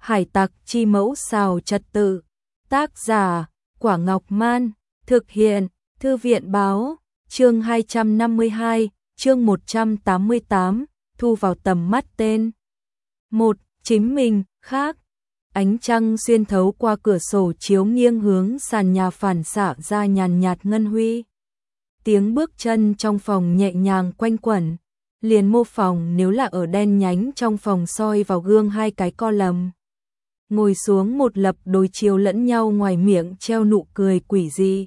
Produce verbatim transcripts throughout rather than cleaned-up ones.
Hải tặc chi mẫu xào trật tự. Tác giả, Quả Ngọc Man. Thực hiện, Thư viện Báo. Chương hai trăm năm mươi hai, chương một trăm tám mươi tám, thu vào tầm mắt tên. Một, chính mình, khác. Ánh trăng xuyên thấu qua cửa sổ chiếu nghiêng hướng sàn nhà phản xạ ra nhàn nhạt ngân huy. Tiếng bước chân trong phòng nhẹ nhàng quanh quẩn, liền mô phỏng nếu là ở đen nhánh trong phòng soi vào gương hai cái co lầm. Ngồi xuống một lập đối chiếu lẫn nhau, ngoài miệng treo nụ cười quỷ dị.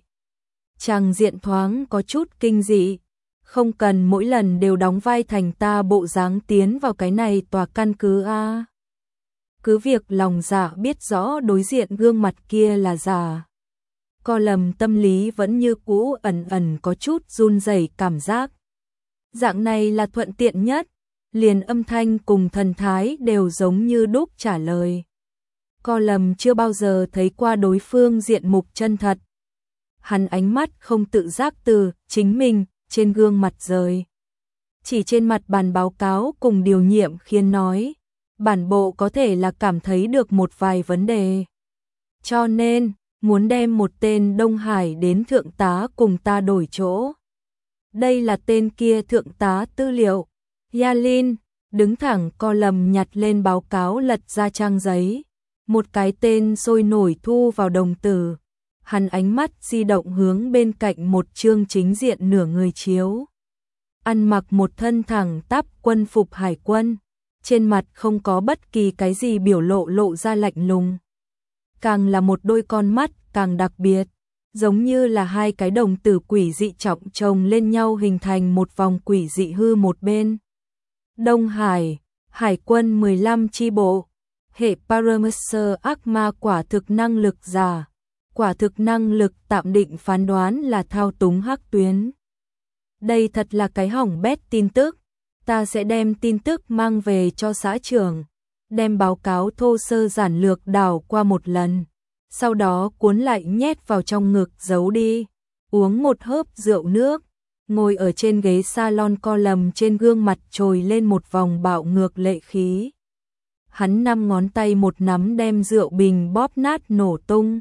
Chàng diện thoáng có chút kinh dị, không cần mỗi lần đều đóng vai thành ta bộ dáng tiến vào cái này tòa căn cứ a. Cứ việc lòng dạ biết rõ đối diện gương mặt kia là giả. Co lầm tâm lý vẫn như cũ ẩn ẩn có chút run rẩy cảm giác. Dạng này là thuận tiện nhất, liền âm thanh cùng thần thái đều giống như đúc trả lời. Co lầm chưa bao giờ thấy qua đối phương diện mục chân thật. Hắn ánh mắt không tự giác từ chính mình trên gương mặt rời. Chỉ trên mặt bàn báo cáo cùng điều nhiệm khiến nói, bản bộ có thể là cảm thấy được một vài vấn đề. Cho nên, muốn đem một tên Đông Hải đến thượng tá cùng ta đổi chỗ. Đây là tên kia thượng tá tư liệu. Yalin, đứng thẳng co lầm nhặt lên báo cáo lật ra trang giấy. Một cái tên sôi nổi thu vào đồng tử. Hắn ánh mắt di động hướng bên cạnh một chương chính diện nửa người chiếu. Ăn mặc một thân thẳng tắp quân phục hải quân. Trên mặt không có bất kỳ cái gì biểu lộ lộ ra lạnh lùng. Càng là một đôi con mắt càng đặc biệt. Giống như là hai cái đồng tử quỷ dị trọng chồng lên nhau hình thành một vòng quỷ dị hư một bên. Đông Hải, Hải quân mười lăm chi bộ. Hệ Parameter ác ma quả thực năng lực giả. Quả thực năng lực tạm định phán đoán là thao túng hắc tuyến. Đây thật là cái hỏng bét tin tức. Ta sẽ đem tin tức mang về cho xã trưởng. Đem báo cáo thô sơ giản lược đảo qua một lần. Sau đó cuốn lại nhét vào trong ngực giấu đi. Uống một hớp rượu nước. Ngồi ở trên ghế salon co lầm trên gương mặt trồi lên một vòng bạo ngược lệ khí. Hắn năm ngón tay một nắm đem rượu bình bóp nát nổ tung.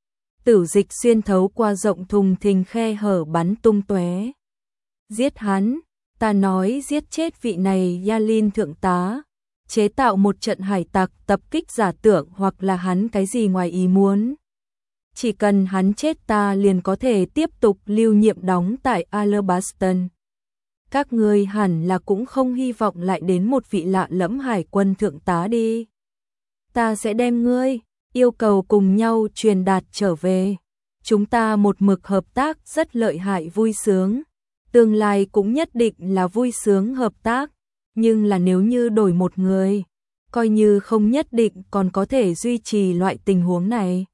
Tử dịch xuyên thấu qua rộng thùng thình khe hở bắn tung tóe. Giết hắn, ta nói giết chết vị này Yalin thượng tá. Chế tạo một trận hải tặc tập kích giả tưởng hoặc là hắn cái gì ngoài ý muốn. Chỉ cần hắn chết ta liền có thể tiếp tục lưu nhiệm đóng tại Alabaston. Các ngươi hẳn là cũng không hy vọng lại đến một vị lạ lẫm hải quân thượng tá đi. Ta sẽ đem ngươi, yêu cầu cùng nhau truyền đạt trở về. Chúng ta một mực hợp tác rất lợi hại vui sướng. Tương lai cũng nhất định là vui sướng hợp tác. Nhưng là nếu như đổi một người, coi như không nhất định còn có thể duy trì loại tình huống này.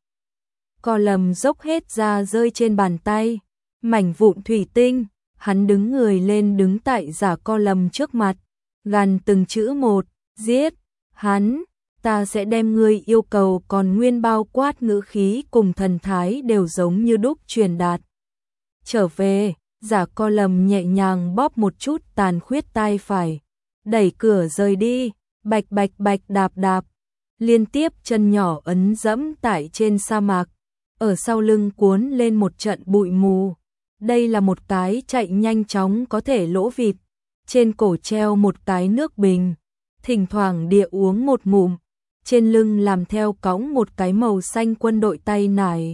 Co lầm dốc hết ra rơi trên bàn tay. Mảnh vụn thủy tinh. Hắn đứng người lên đứng tại giả co lầm trước mặt. Gằn từng chữ một. Giết. Hắn. Ta sẽ đem ngươi yêu cầu còn nguyên bao quát ngữ khí cùng thần thái đều giống như đúc truyền đạt. Trở về. Giả co lầm nhẹ nhàng bóp một chút tàn khuyết tai phải. Đẩy cửa rời đi. Bạch bạch bạch đạp đạp. Liên tiếp chân nhỏ ấn dẫm tại trên sa mạc. Ở sau lưng cuốn lên một trận bụi mù. Đây là một cái chạy nhanh chóng có thể lỗ vịt. Trên cổ treo một cái nước bình. Thỉnh thoảng địa uống một ngụm. Trên lưng làm theo cõng một cái màu xanh quân đội tay nải.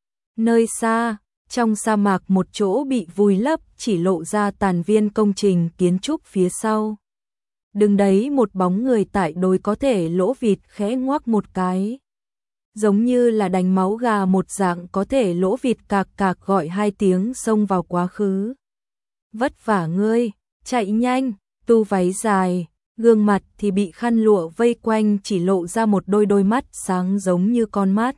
Nơi xa, trong sa mạc một chỗ bị vùi lấp chỉ lộ ra tàn viên công trình kiến trúc phía sau. Đứng đấy một bóng người tại đồi có thể lỗ vịt khẽ ngoác một cái. Giống như là đánh máu gà một dạng có thể lỗ vịt cạc cạc gọi hai tiếng xông vào quá khứ. Vất vả ngươi, chạy nhanh, tu váy dài, gương mặt thì bị khăn lụa vây quanh chỉ lộ ra một đôi đôi mắt sáng giống như con mắt.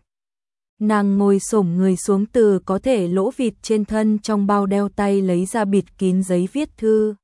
Nàng ngồi xổm người xuống từ có thể lỗ vịt trên thân trong bao đeo tay lấy ra bịt kín giấy viết thư.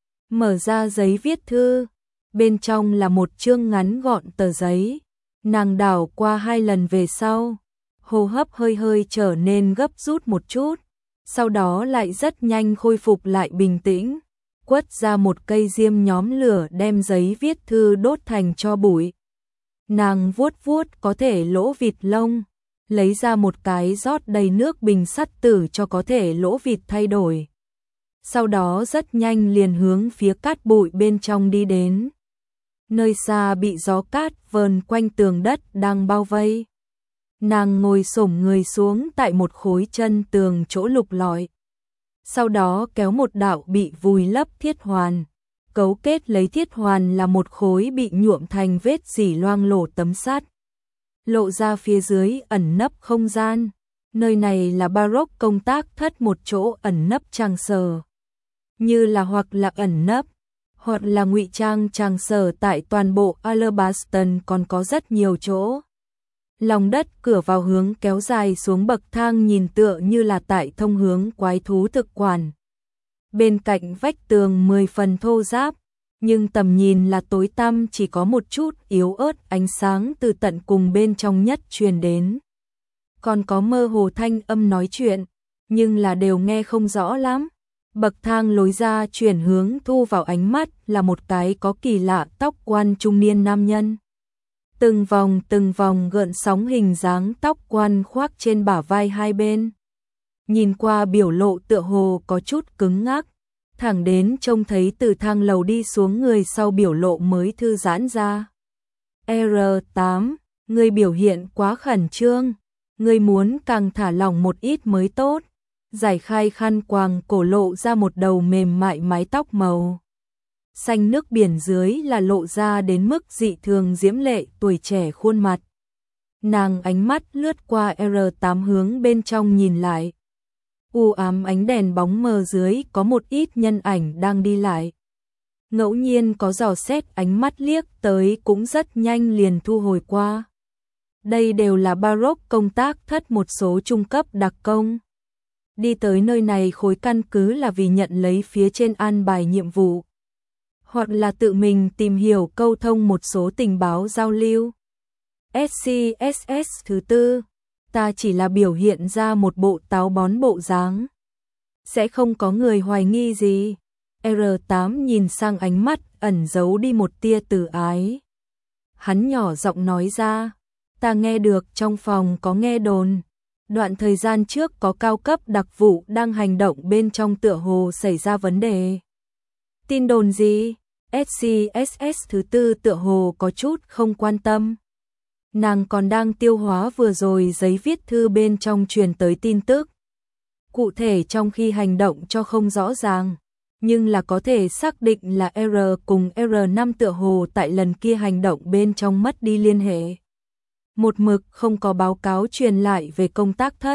Mở ra giấy viết thư, bên trong là một chương ngắn gọn tờ giấy. Nàng đảo qua hai lần về sau, hô hấp hơi hơi trở nên gấp rút một chút, sau đó lại rất nhanh khôi phục lại bình tĩnh, quất ra một cây diêm nhóm lửa đem giấy viết thư đốt thành tro bụi. Nàng vuốt vuốt có thể lỗ vịt lông, lấy ra một cái rót đầy nước bình sắt tử cho có thể lỗ vịt thay đổi. Sau đó rất nhanh liền hướng phía cát bụi bên trong đi đến. Nơi xa bị gió cát vờn quanh tường đất đang bao vây. Nàng ngồi xổm người xuống tại một khối chân tường chỗ lục lọi. Sau đó kéo một đạo bị vùi lấp thiết hoàn. Cấu kết lấy thiết hoàn là một khối bị nhuộm thành vết dỉ loang lổ tấm sắt. Lộ ra phía dưới ẩn nấp không gian. Nơi này là Baroque công tác thất, một chỗ ẩn nấp trang sở. Như là hoặc là ẩn nấp, hoặc là ngụy trang trang sở tại toàn bộ Alabaston còn có rất nhiều chỗ. Lòng đất cửa vào hướng kéo dài xuống bậc thang, nhìn tựa như là tại thông hướng quái thú thực quản. Bên cạnh vách tường mười phần thô ráp, nhưng tầm nhìn là tối tăm, chỉ có một chút yếu ớt ánh sáng từ tận cùng bên trong nhất truyền đến. Còn có mơ hồ thanh âm nói chuyện, nhưng là đều nghe không rõ lắm. Bậc thang lối ra chuyển hướng thu vào ánh mắt là một cái có kỳ lạ tóc quan trung niên nam nhân. Từng vòng từng vòng gợn sóng hình dáng tóc quan khoác trên bả vai hai bên. Nhìn qua biểu lộ tựa hồ có chút cứng ngắc, thẳng đến trông thấy từ thang lầu đi xuống người sau biểu lộ mới thư giãn ra. R tám, người biểu hiện quá khẩn trương, người muốn càng thả lỏng một ít mới tốt. Giải khai khăn quàng cổ, lộ ra một đầu mềm mại mái tóc màu xanh nước biển dưới là lộ ra đến mức dị thường diễm lệ tuổi trẻ khuôn mặt. Nàng ánh mắt lướt qua R tám hướng bên trong nhìn lại. U ám ánh đèn bóng mờ dưới có một ít nhân ảnh đang đi lại. Ngẫu nhiên có dò xét ánh mắt liếc tới, cũng rất nhanh liền thu hồi qua. Đây đều là Baroque công tác thất một số trung cấp đặc công. Đi tới nơi này khối căn cứ là vì nhận lấy phía trên an bài nhiệm vụ, hoặc là tự mình tìm hiểu câu thông một số tình báo giao lưu. ét xê ét ét thứ tư, ta chỉ là biểu hiện ra một bộ táo bón bộ dáng, sẽ không có người hoài nghi gì. R tám nhìn sang ánh mắt ẩn giấu đi một tia từ ái. Hắn nhỏ giọng nói ra, ta nghe được trong phòng có nghe đồn. Đoạn thời gian trước có cao cấp đặc vụ đang hành động bên trong, tựa hồ xảy ra vấn đề. Tin đồn gì? ét xê ét ét thứ tư tựa hồ có chút không quan tâm. Nàng còn đang tiêu hóa vừa rồi giấy viết thư bên trong truyền tới tin tức. Cụ thể trong khi hành động cho không rõ ràng, nhưng là có thể xác định là R cùng R năm tựa hồ tại lần kia hành động bên trong mất đi liên hệ. Một mực không có báo cáo truyền lại về công tác thất.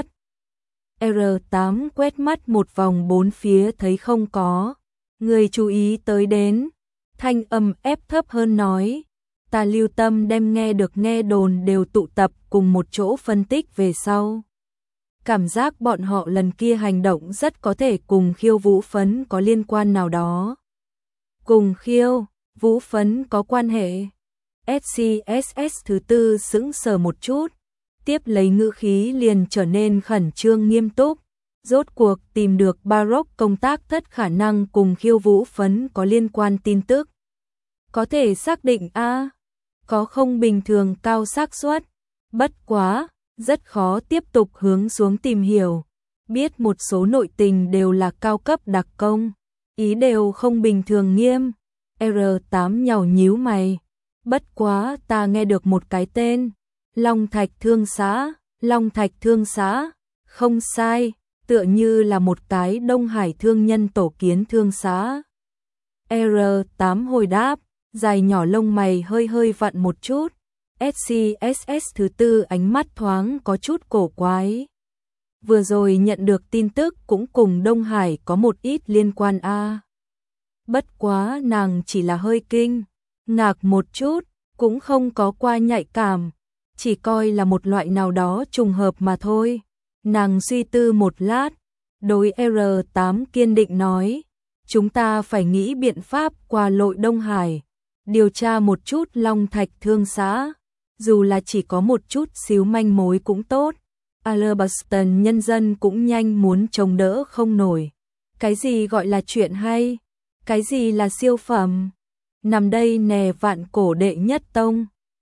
R tám quét mắt một vòng bốn phía thấy không có người chú ý tới đến, thanh âm ép thấp hơn nói, ta lưu tâm đem nghe được nghe đồn đều tụ tập cùng một chỗ phân tích về sau. Cảm giác bọn họ lần kia hành động rất có thể cùng Khiêu Vũ Phấn có liên quan nào đó. Cùng Khiêu Vũ Phấn có quan hệ? ét xê ét ét thứ tư sững sờ một chút, tiếp lấy ngữ khí liền trở nên khẩn trương nghiêm túc. Rốt cuộc tìm được Baroque công tác thất khả năng cùng Khiêu Vũ Phấn có liên quan tin tức. Có thể xác định a à, có không bình thường cao xác suất. Bất quá, rất khó tiếp tục hướng xuống tìm hiểu. Biết một số nội tình đều là cao cấp đặc công, ý đều không bình thường nghiêm. R tám nhàu nhíu mày. Bất quá ta nghe được một cái tên, Long Thạch Thương Xã, Long Thạch Thương Xã, không sai, tựa như là một cái Đông Hải thương nhân tổ kiến thương xã. R tám hồi đáp, dài nhỏ lông mày hơi hơi vặn một chút. ét xê ét ét thứ tư ánh mắt thoáng có chút cổ quái. Vừa rồi nhận được tin tức cũng cùng Đông Hải có một ít liên quan a. À. Bất quá nàng chỉ là hơi kinh ngạc một chút, cũng không có qua nhạy cảm, chỉ coi là một loại nào đó trùng hợp mà thôi. Nàng suy tư một lát, đối R tám kiên định nói, chúng ta phải nghĩ biện pháp qua lội Đông Hải, điều tra một chút Long Thạch Thương Xã, dù là chỉ có một chút xíu manh mối cũng tốt. Alabaston nhân dân cũng nhanh muốn chống đỡ không nổi. Cái gì gọi là chuyện hay? Cái gì là siêu phẩm? Nằm đây nè vạn cổ đệ nhất tông.